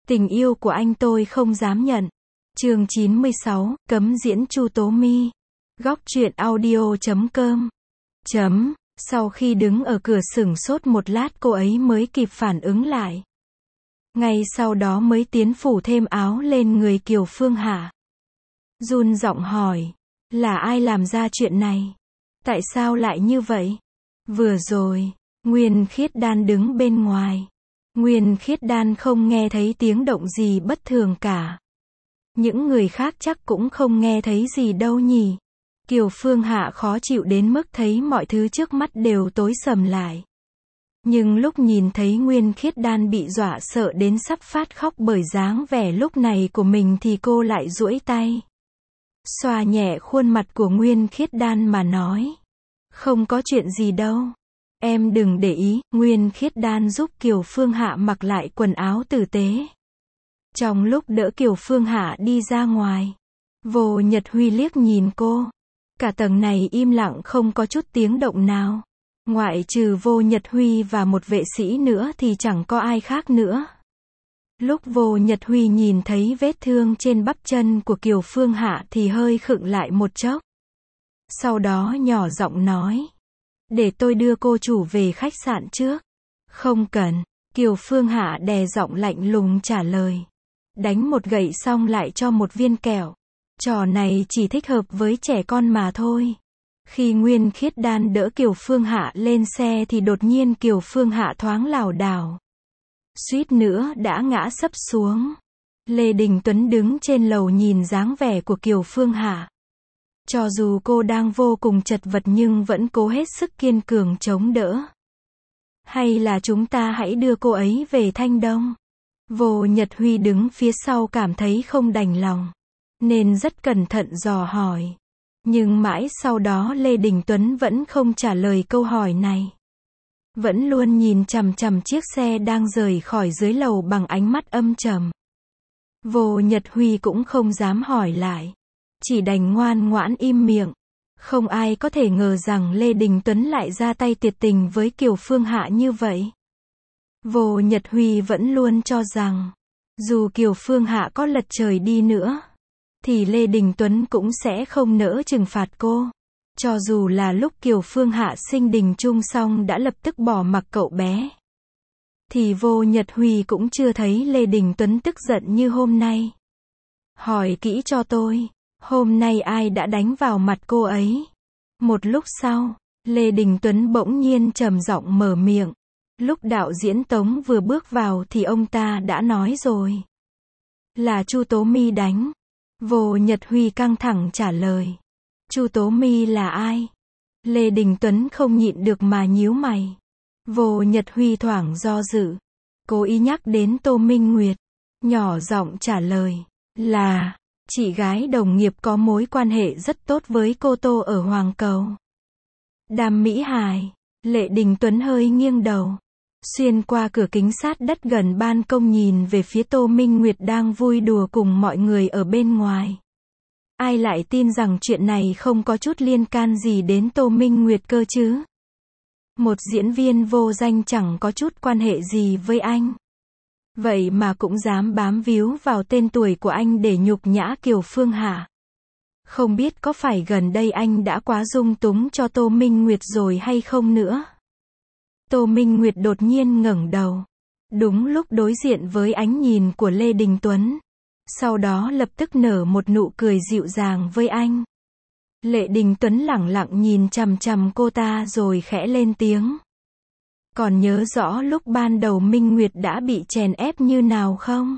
Tình yêu của anh tôi không dám nhận. Chương 96, cấm diễn Chu Tố My. Góc truyện audio.com. Sau khi đứng ở cửa sửng sốt một lát cô ấy mới kịp phản ứng lại. Ngay sau đó mới tiến phủ thêm áo lên người Kiều Phương Hạ. Run giọng hỏi, là ai làm ra chuyện này? Tại sao lại như vậy? Vừa rồi, Nguyên Khiết Đan đứng bên ngoài. Nguyên Khiết Đan không nghe thấy tiếng động gì bất thường cả. Những người khác chắc cũng không nghe thấy gì đâu nhỉ. Kiều Phương Hạ khó chịu đến mức thấy mọi thứ trước mắt đều tối sầm lại. Nhưng lúc nhìn thấy Nguyên Khiết Đan bị dọa sợ đến sắp phát khóc bởi dáng vẻ lúc này của mình thì cô lại duỗi tay xoa nhẹ khuôn mặt của Nguyên Khiết Đan mà nói. Không có chuyện gì đâu. Em đừng để ý. Nguyên Khiết Đan giúp Kiều Phương Hạ mặc lại quần áo tử tế. Trong lúc đỡ Kiều Phương Hạ đi ra ngoài, Vô Nhật Huy liếc nhìn cô. Cả tầng này im lặng không có chút tiếng động nào. Ngoại trừ Vô Nhật Huy và một vệ sĩ nữa thì chẳng có ai khác nữa. Lúc Vô Nhật Huy nhìn thấy vết thương trên bắp chân của Kiều Phương Hạ thì hơi khựng lại một chốc. Sau đó nhỏ giọng nói, để tôi đưa cô chủ về khách sạn trước. Không cần. Kiều Phương Hạ đè giọng lạnh lùng trả lời. Đánh một gậy xong lại cho một viên kẹo. Trò này chỉ thích hợp với trẻ con mà thôi. Khi Nguyên Khiết Đan đỡ Kiều Phương Hạ lên xe thì đột nhiên Kiều Phương Hạ thoáng lảo đảo, suýt nữa đã ngã sấp xuống. Lê Đình Tuấn đứng trên lầu nhìn dáng vẻ của Kiều Phương Hạ. Cho dù cô đang vô cùng chật vật nhưng vẫn cố hết sức kiên cường chống đỡ. Hay là chúng ta hãy đưa cô ấy về Thanh Đông? Vô Nhật Huy đứng phía sau cảm thấy không đành lòng, nên rất cẩn thận dò hỏi. Nhưng mãi sau đó Lê Đình Tuấn vẫn không trả lời câu hỏi này. Vẫn luôn nhìn chằm chằm chiếc xe đang rời khỏi dưới lầu bằng ánh mắt âm trầm. Vô Nhật Huy cũng không dám hỏi lại. Chỉ đành ngoan ngoãn im miệng. Không ai có thể ngờ rằng Lê Đình Tuấn lại ra tay tuyệt tình với Kiều Phương Hạ như vậy. Vô Nhật Huy vẫn luôn cho rằng, dù Kiều Phương Hạ có lật trời đi nữa, thì Lê Đình Tuấn cũng sẽ không nỡ trừng phạt cô. Cho dù là lúc Kiều Phương Hạ sinh Đình Trung xong đã lập tức bỏ mặc cậu bé, thì Vô Nhật Huy cũng chưa thấy Lê Đình Tuấn tức giận như hôm nay. Hỏi kỹ cho tôi, hôm nay ai đã đánh vào mặt cô ấy? Một lúc sau, Lê Đình Tuấn bỗng nhiên trầm giọng mở miệng. Lúc đạo diễn Tống vừa bước vào thì ông ta đã nói rồi. Là Chu Tố My đánh. Vô Nhật Huy căng thẳng trả lời. Chu Tố My là ai? Lê Đình Tuấn không nhịn được mà nhíu mày. Vô Nhật Huy thoảng do dự, cố ý nhắc đến Tô Minh Nguyệt, nhỏ giọng trả lời, là chị gái đồng nghiệp có mối quan hệ rất tốt với cô Tô ở Hoàng Cầu. Đàm Mỹ Hải. Lê Đình Tuấn hơi nghiêng đầu, xuyên qua cửa kính sát đất gần ban công nhìn về phía Tô Minh Nguyệt đang vui đùa cùng mọi người ở bên ngoài. Ai lại tin rằng chuyện này không có chút liên can gì đến Tô Minh Nguyệt cơ chứ? Một diễn viên vô danh chẳng có chút quan hệ gì với anh. Vậy mà cũng dám bám víu vào tên tuổi của anh để nhục nhã Kiều Phương Hạ. Không biết có phải gần đây anh đã quá dung túng cho Tô Minh Nguyệt rồi hay không nữa? Tô Minh Nguyệt đột nhiên ngẩng đầu, đúng lúc đối diện với ánh nhìn của Lê Đình Tuấn. Sau đó lập tức nở một nụ cười dịu dàng với anh. Lê Đình Tuấn lẳng lặng nhìn chằm chằm cô ta rồi khẽ lên tiếng. Còn nhớ rõ lúc ban đầu Minh Nguyệt đã bị chèn ép như nào không?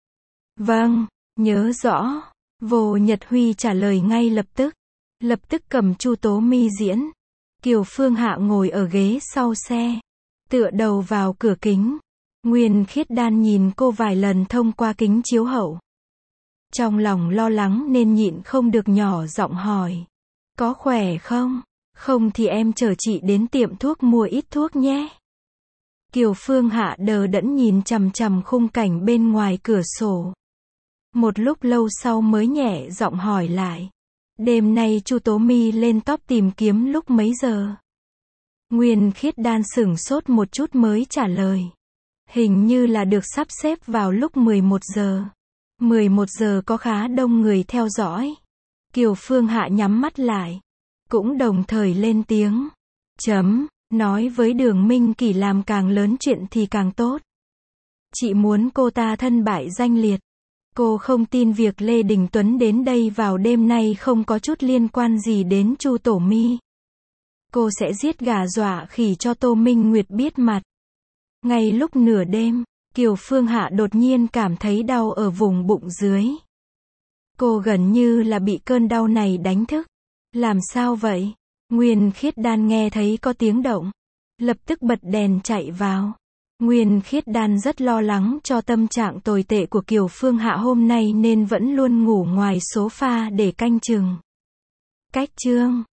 Vâng, nhớ rõ. Vô Nhật Huy trả lời ngay lập tức. Lập tức cầm Chu Tố My diễn. Kiều Phương Hạ ngồi ở ghế sau xe, tựa đầu vào cửa kính. Nguyên Khiết Đan nhìn cô vài lần thông qua kính chiếu hậu. Trong lòng lo lắng nên nhịn không được nhỏ giọng hỏi. Có khỏe không? Không thì em chở chị đến tiệm thuốc mua ít thuốc nhé. Kiều Phương Hạ đờ đẫn nhìn chằm chằm khung cảnh bên ngoài cửa sổ. Một lúc lâu sau mới nhẹ giọng hỏi lại. Đêm nay Chu Tố My lên top tìm kiếm lúc mấy giờ? Nguyên Khiết Đan sửng sốt một chút mới trả lời. Hình như là được sắp xếp vào lúc 11 giờ. 11 giờ có khá đông người theo dõi. Kiều Phương Hạ nhắm mắt lại. Cũng đồng thời lên tiếng. Nói với Đường Minh Kỳ làm càng lớn chuyện thì càng tốt. Chị muốn cô ta thân bại danh liệt. Cô không tin việc Lê Đình Tuấn đến đây vào đêm nay không có chút liên quan gì đến Chu Tổ My. Cô sẽ giết gà dọa khỉ cho Tô Minh Nguyệt biết mặt. Ngay lúc nửa đêm, Kiều Phương Hạ đột nhiên cảm thấy đau ở vùng bụng dưới. Cô gần như là bị cơn đau này đánh thức. Làm sao vậy? Nguyên Khiết Đan nghe thấy có tiếng động. Lập tức bật đèn chạy vào. Nguyên Khiết Đan rất lo lắng cho tâm trạng tồi tệ của Kiều Phương Hạ hôm nay nên vẫn luôn ngủ ngoài sofa để canh chừng. Cách chương